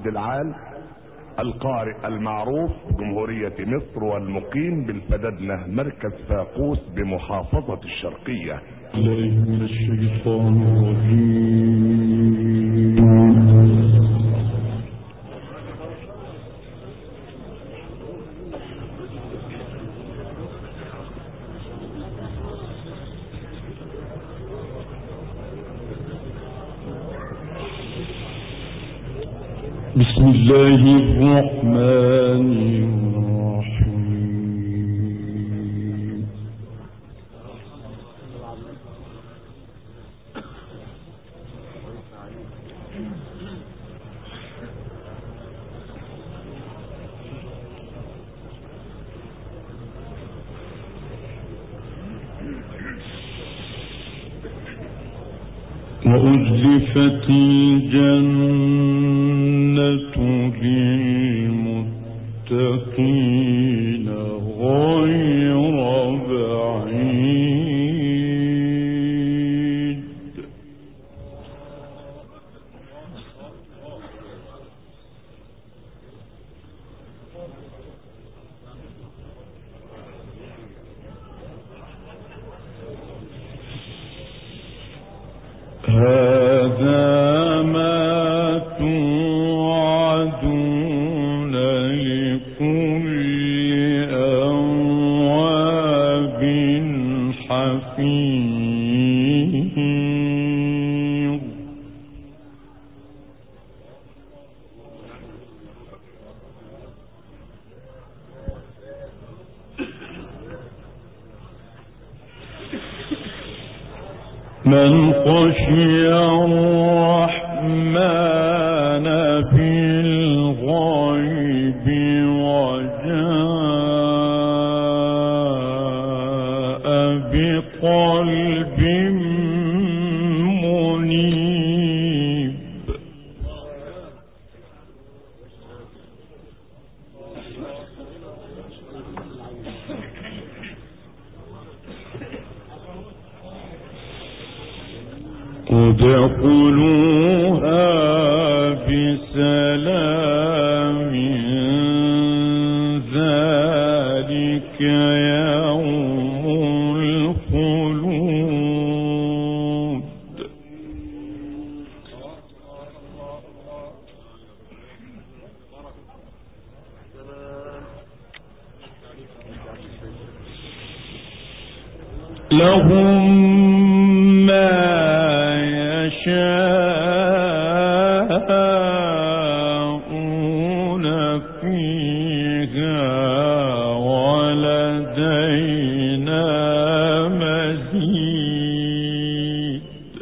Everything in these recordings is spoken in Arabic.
عبد العال القارئ المعروف بجمهورية مصر والمقيم بالفدادنة مركز فاقوس بمحافظة الشرقية. من الشيطان الرجيم. بسم الله الرحمن الرحيم. وأزلفت الجنة للمتقين غير بعيد. هذا ما توعدون لكل أواب حفيظ. من خشي الرحمن بالغيب وجاء بقلب منيب. ادخلوها بسلام ذلك يوم الخلود. لهم ما يشاءون فيها ولدينا مزيد.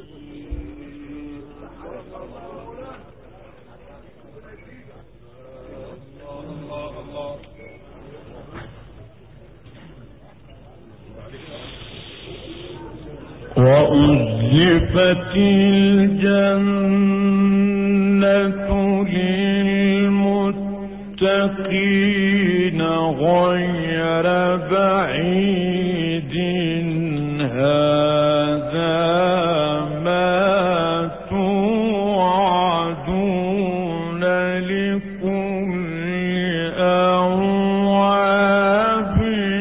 وأزلفت الجنة للمتقين غير بعيد. هذا ما توعدون لكل أواب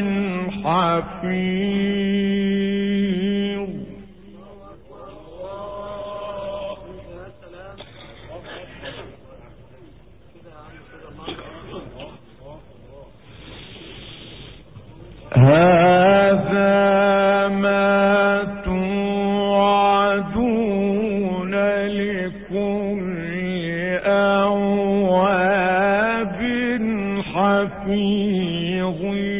حفيظ. هذا ما توعدون لكل أواب حفيظ.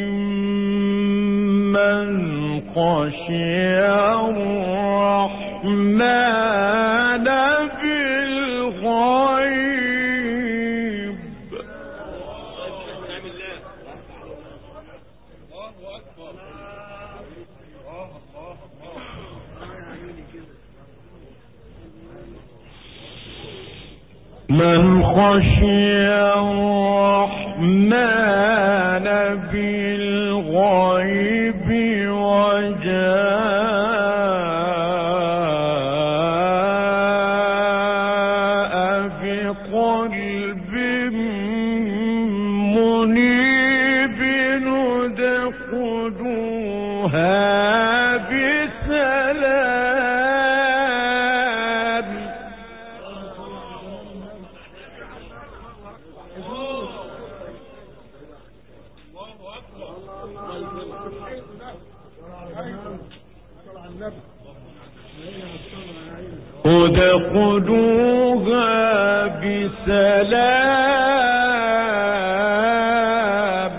من خشي الرحمن بالغيب. من خشي الرحمن بالغيب وجاء بقلب قلب منيب ادخلوها بسلام ادخلوها بسلام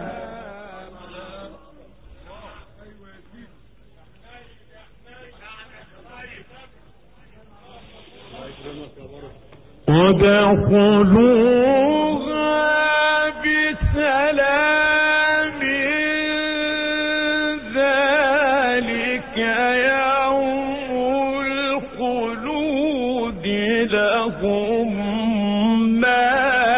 ادخلوها بسلام ذلك يوم الخلود لهم ما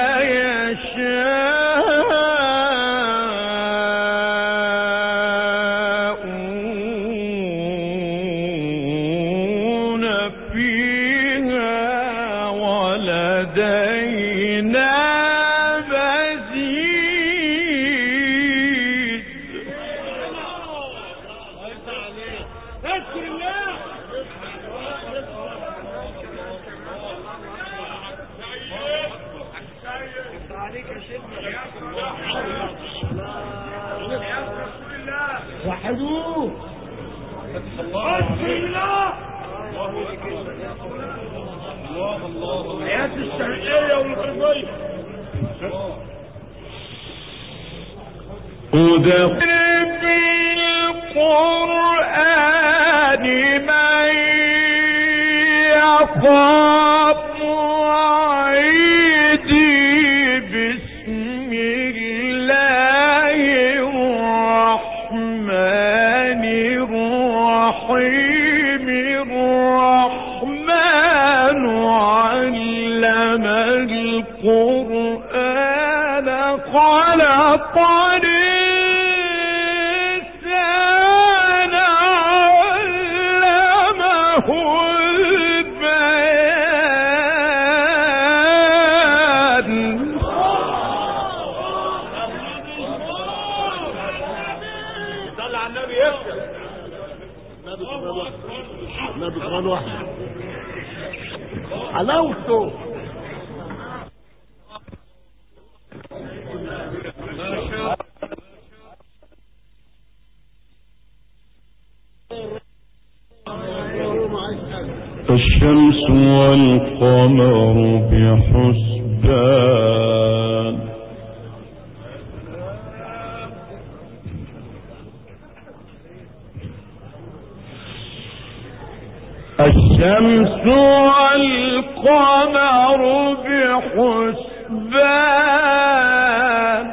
يشاءون فيها ولدينا مزيد وحدوه حياة الشرقية والغربية ودخل بالقرآن من يخاف وعيدي بسم الله الرحمن الرحيم الرحمن علم القرآن خلق الإنسان علمه البيان صلى على النبي يفتح النبي كمان واحد حلاوته الشمس والقمر بحسبان الشمس والقمر بحسبان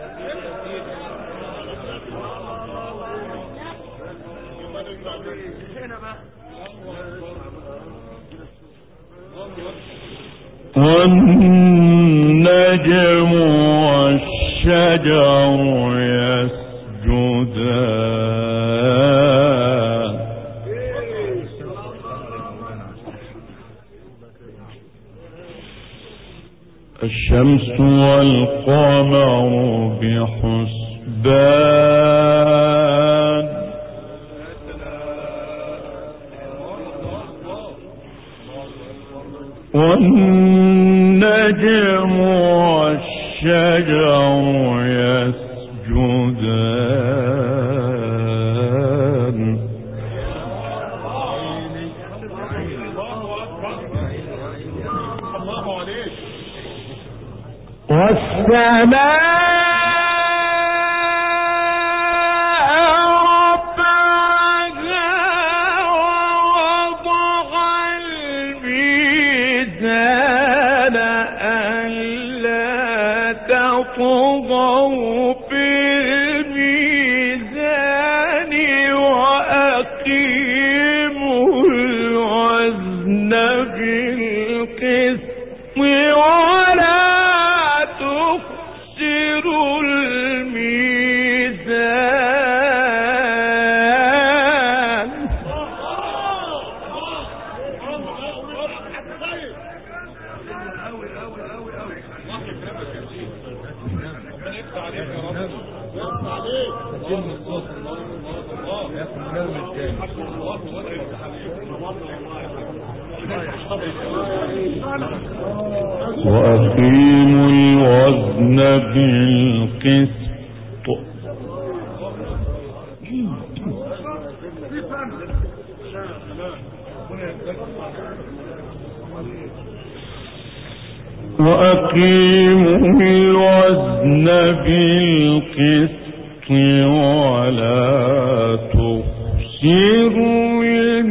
والنجم والشجر يسجدان الشمس والقمر بحسبان والنجم والشجر يسجدان والسماء طغوا في الميزان وأقيموا الوزن بالقسط ولا تخسروا الميزان وأقيموا الوزن بالقسط وأقيموا الوزن بالقسط ولا تخسروا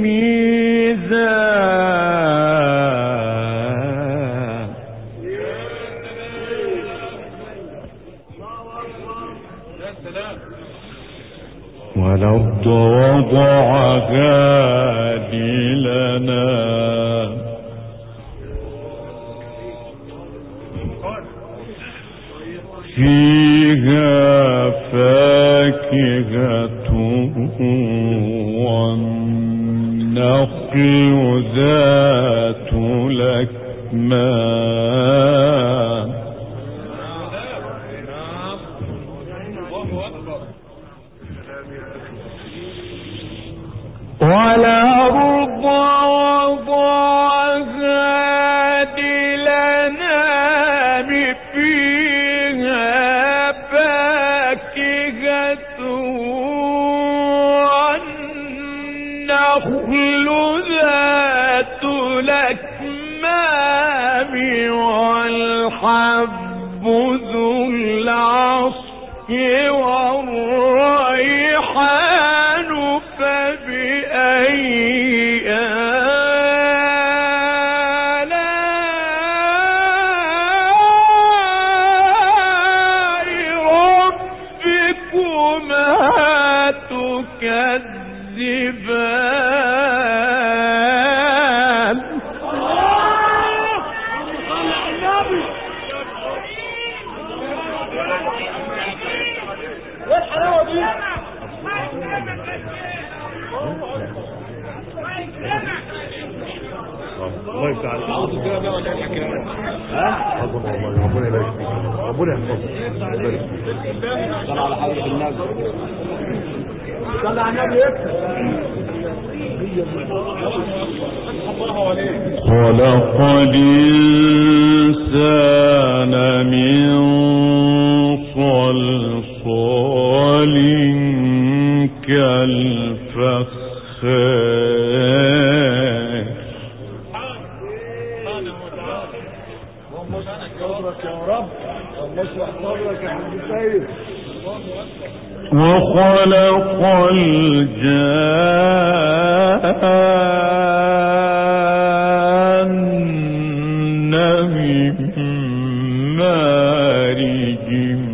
الميزان والأرض وضعها للأنام فيها فاكهة والنخل ذات الأكمام والأرض وضعها للأنام فيها فاكهة والنخل ذات الأكمام والحب ذو العصف والريحان فبأي آلاء ربكما تكذبان الله يفتح عليك. عاوز كده بقى ولا الحكايه؟ ها؟ والله ربنا يبارك فيك، ربنا يحفظك ويبارك فيك. صل على حضرة النبي. صل على النبي يكتب. خلق الإنسان من صلصال كالفخار وخلق الجان من مارج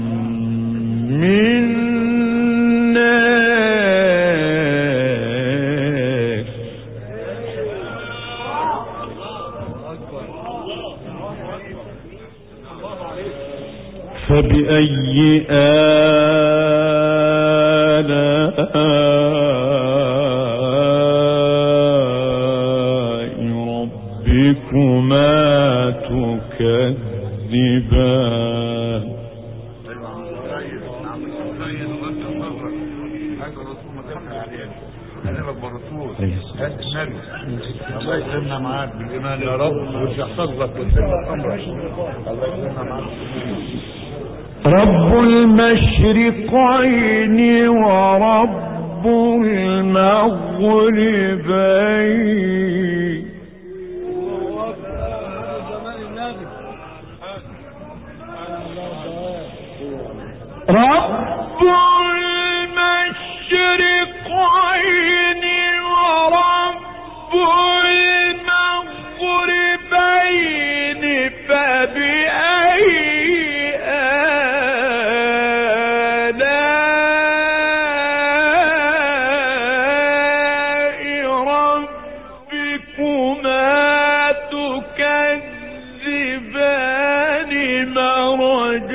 من نار فبأي آلاء ربكما تكذبان الله يسلمنا معاك بالايمان يا رب ويحفظ لك ويسلمك امرك. الله يسلمنا معاك. رب المشرقين ورب المغربين رب المشرقين ورب المغربين فبأي آلاء ربكما تكذبان مرج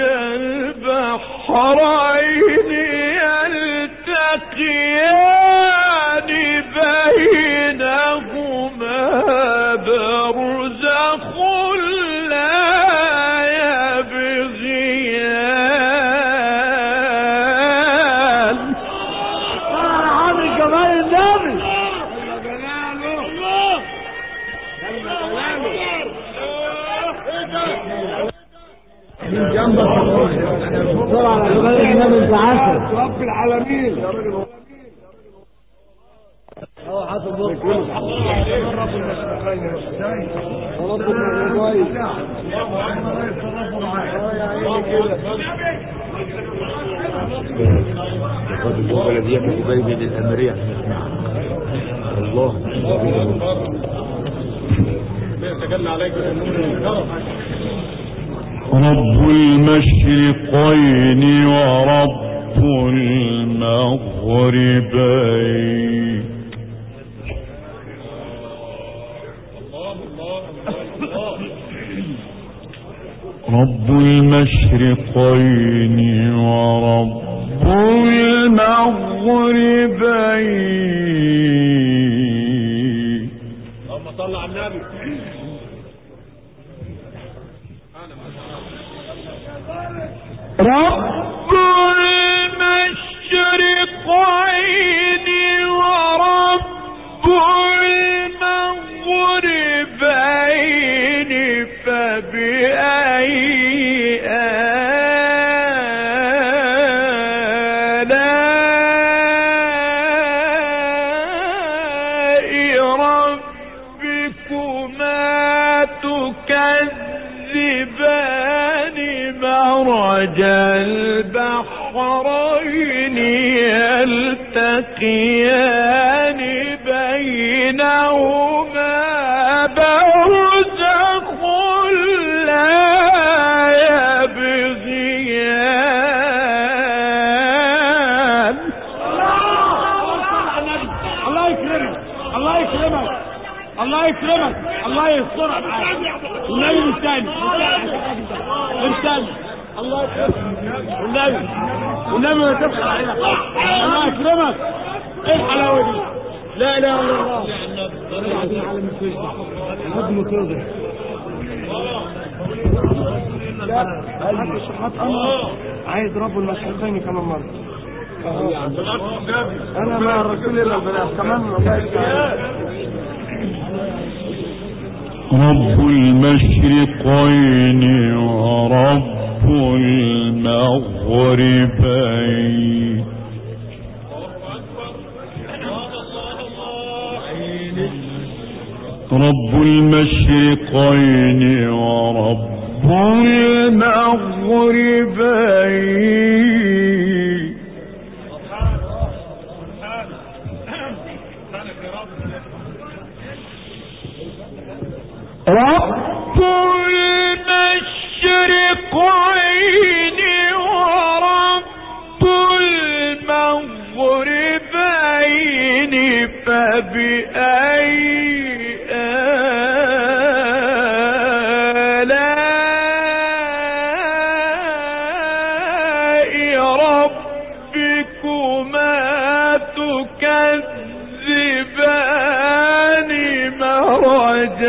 البحرين يلتقيان بينهما برزخ لا يبغيان رب العالمين البلدية كتبين للأمرية الله رب المشرقين ورب المغربين رب المشرقين ورب المغربين اللهم صل على النبي رب المشرقين ورب المغربين فبأي مرج البحرين يلتقيان بينهما برزخ لا يبغيان الله يكرمك الله يكرمك الله يكرمك الله يسترك والنبي الثاني الله يكرمك والنبي ما تبخل علينا الله يكرمك ايه الحلاوه دي لا اله الا الله حد متوضع عايز رب المشرقين كمان مره انا مع الرسول الى البلاد كمان الله يكرمك رب المشرقين ورب المغربين رب المشرقين ورب المغربين رب المشرقين ورب المغربين فبأي آلاء ربكما تكذبان مرج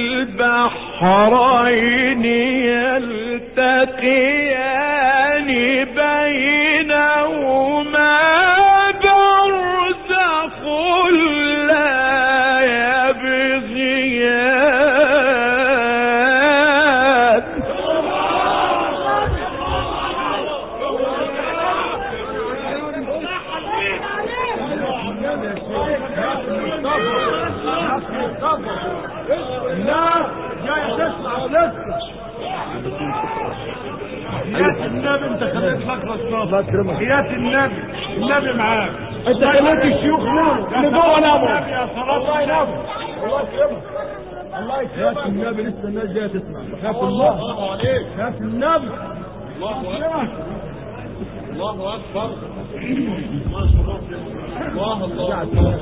البحرين يلتقيان بينهما برزخ لا يبغيان الناس جاي تسمع لسه حياة النبي انت خليت مكرس ناصر حياة النبي معاك انت خليت الشيوخ نور اللي جوه نابو يا صلاة الله ينابو الله يكرمك الله يكرمك حياة النبي لسه الناس جايه تسمع حياة الله عليك حياة النبي الله اكبر الله اكبر الله الله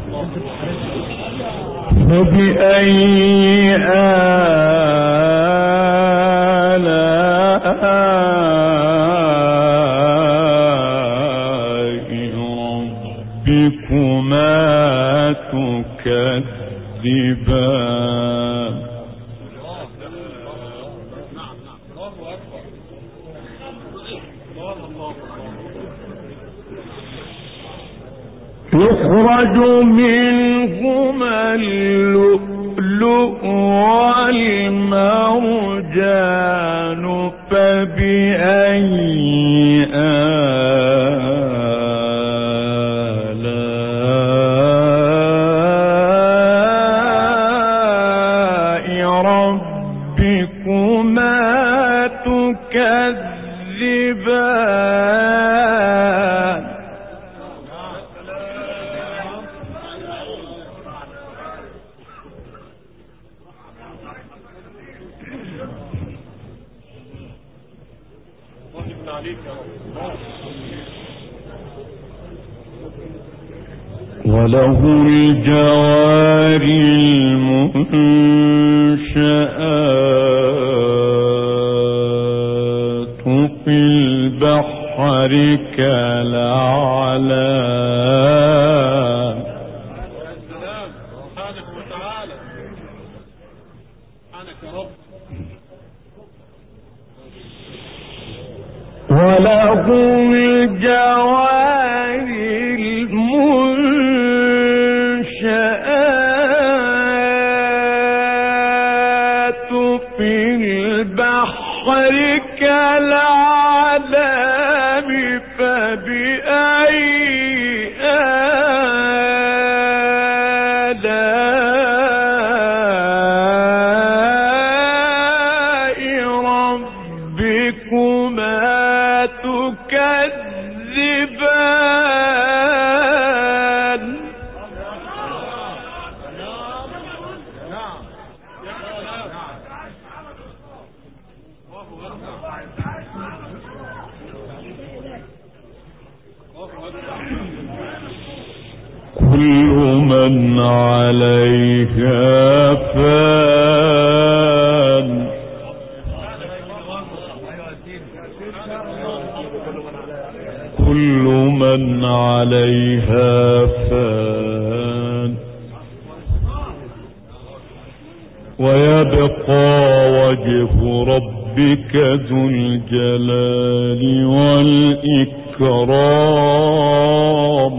فبأي آلاء ربكما تكذبان يخرج منهما اللؤلؤ اللؤلؤ والمرجان فبأي آلاء ربكما تكذبان وله الجوار المنشآت في البحر كالأعلام سبحانك وتعالى سبحانك يا رب. وله الجوار المنشآت في البحر كالأعلام فبأي آلاء ربكما تكذبان كل من عليها فان كل من عليها فان ويبقى وجه ربك ذو الجلال والإكرام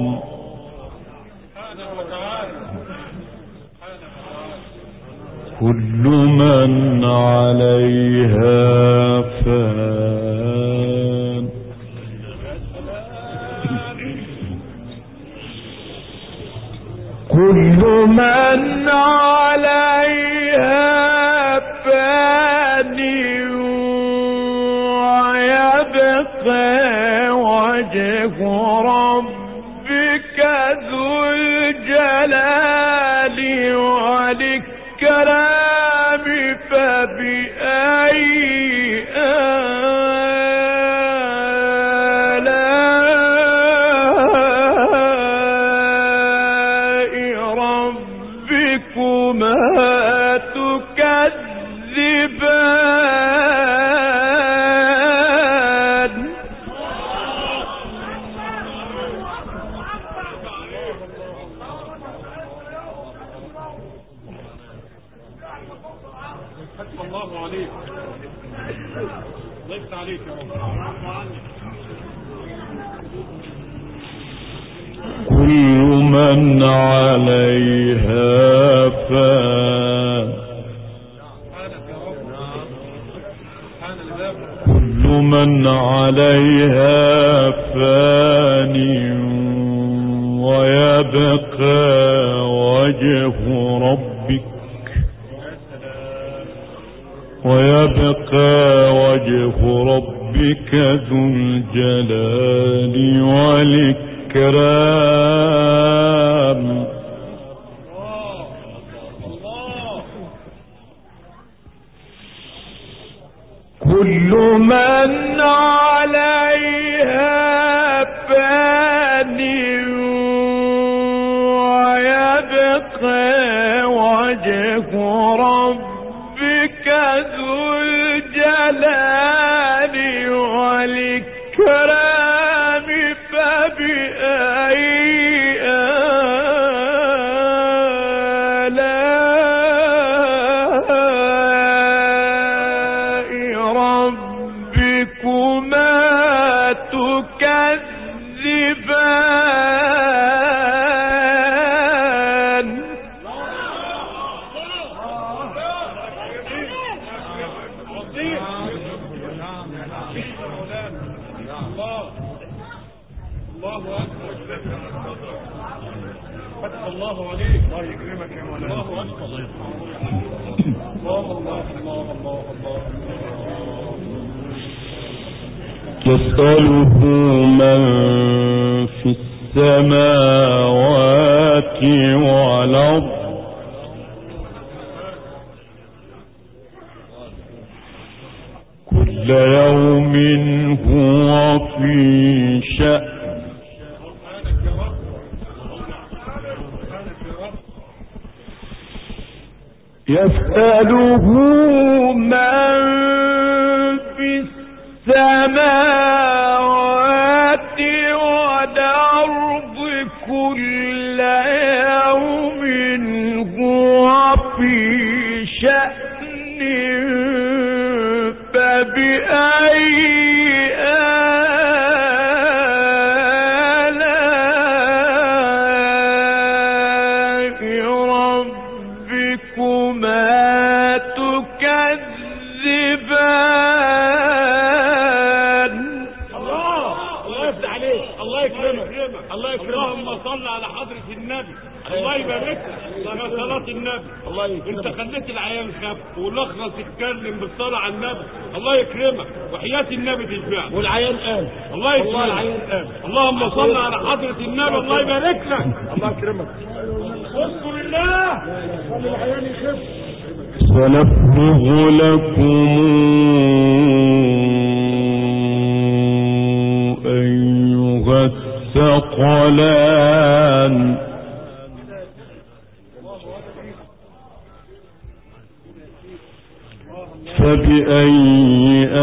كل من عليها فان كل من عليها فان ويبقى وجه ربك ذو الجلال والإكرام فبأي آلاء ربكما تكذبان الله عليك ضيفت عليك يا رب. كل من عليها فان كل من عليها فان ويبقى وجه ربك ذو الجلال والإكرام كل من عليها فان ويبقى وجه ربك ذو الجلال والإكرام فبأي آلاء ربكما تكذبان الله اكبر. فتح الله عليك. الله يكرمك يا مولانا. الله اكبر. الله الله الله الله الله. يسأله من في السماوات والأرض كل يوم هو في شأن يسأله من في السماوات والأرض كل يوم هو في شأن فبأي انت خليت العيال خف ولخص تتكلم بالصلاه على النبي. الله يكرمك وحياه النبي تشبعك. والعيال قال الله يكرمك. العيال قال اللهم صل على حضره النبي. الله يبارك لك. الله يكرمك. اذكر الله خلي العيال يخف. سنفرغ لكم أيها الثقلان فبأي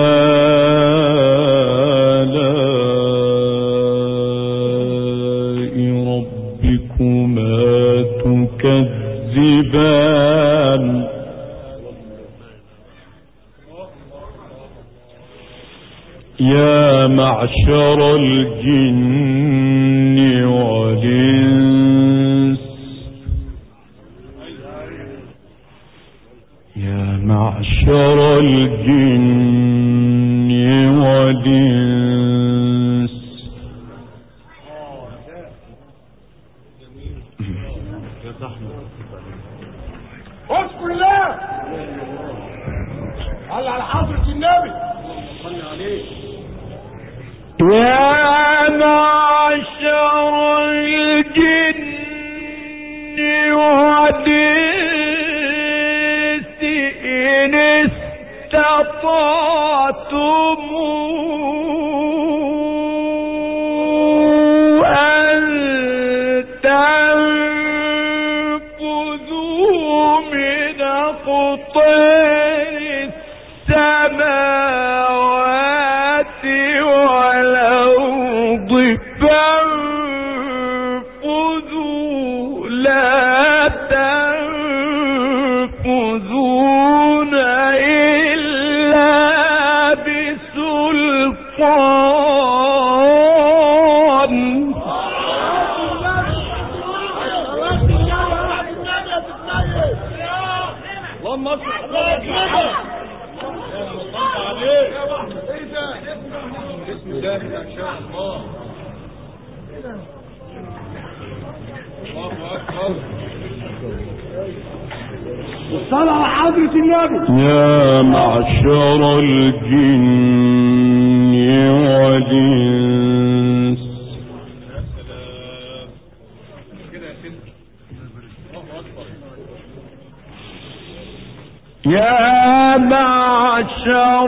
آلاء ربكما تكذبان يا معشر الجن والإنس يا معشر الجن والإنس اذكر الله على حضرة النبي صلى عليه. يا معشر الجن والإنس إن استطعتم أن تنفذوا من أقطار السماوات والأرض فانفذوا لا تنفذون إلا بسلطان. اللهم اصلح حالك عليك. بسم الله ما شاء الله. الله اكبر. والصلاة على حضرة النبي. يا معشر الجن والإنس يا معشر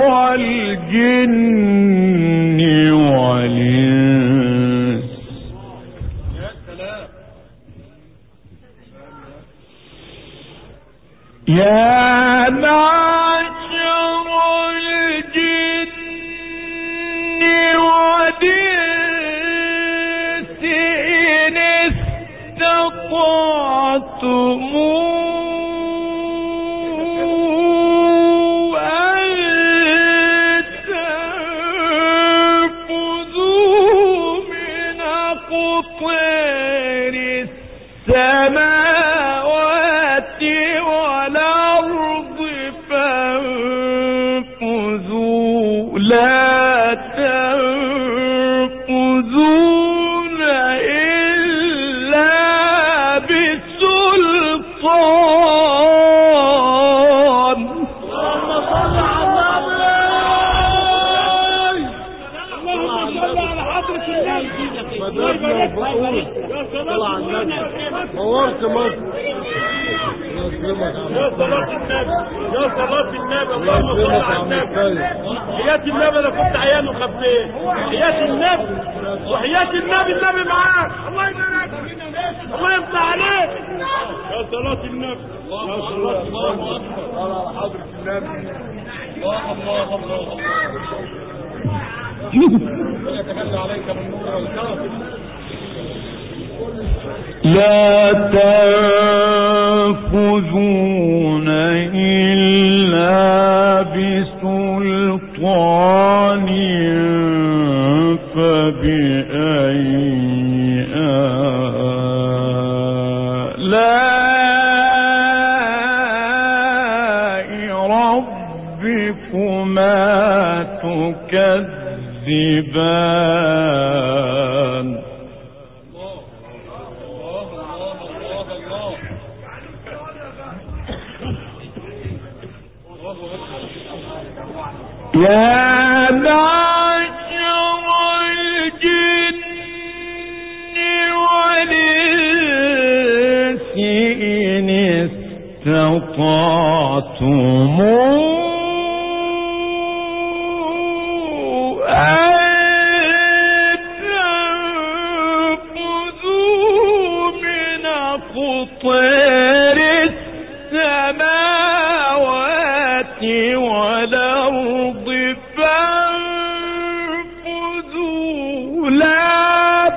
الجن والإنس يا معشر الجن والإنس إن استطعتم السماوات والأرض فانفذوا لا تنفذون حياة النبي انا كنت عيان وخفيت. حياة النبي وحياة النبي معاك. الله يبارك الله يفتح عليك يا صلاة النبي يا صلاة الله على حضرة النبي. الله يتجلى عليك بالنور والكرم. لا تنفذون إلا بسلطان فبأي آلاء ربكما تكذبان. يا معشر الجن والإنس إن استطعتم أن تنفذوا من أقطار السماوات والأرض فانفذوا لا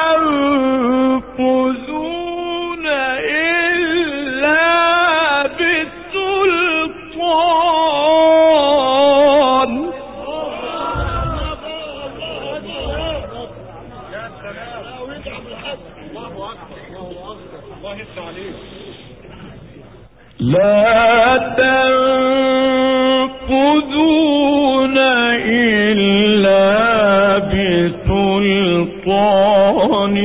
تنفذون إلا بسلطان. لا تنفذون إلا بسلطان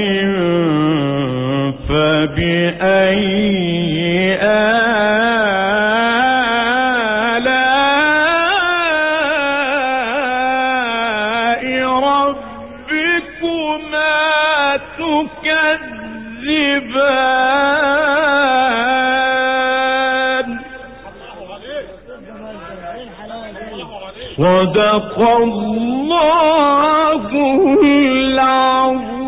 فبأي آلاء ربكما تكذبان. صدق الله العظيم.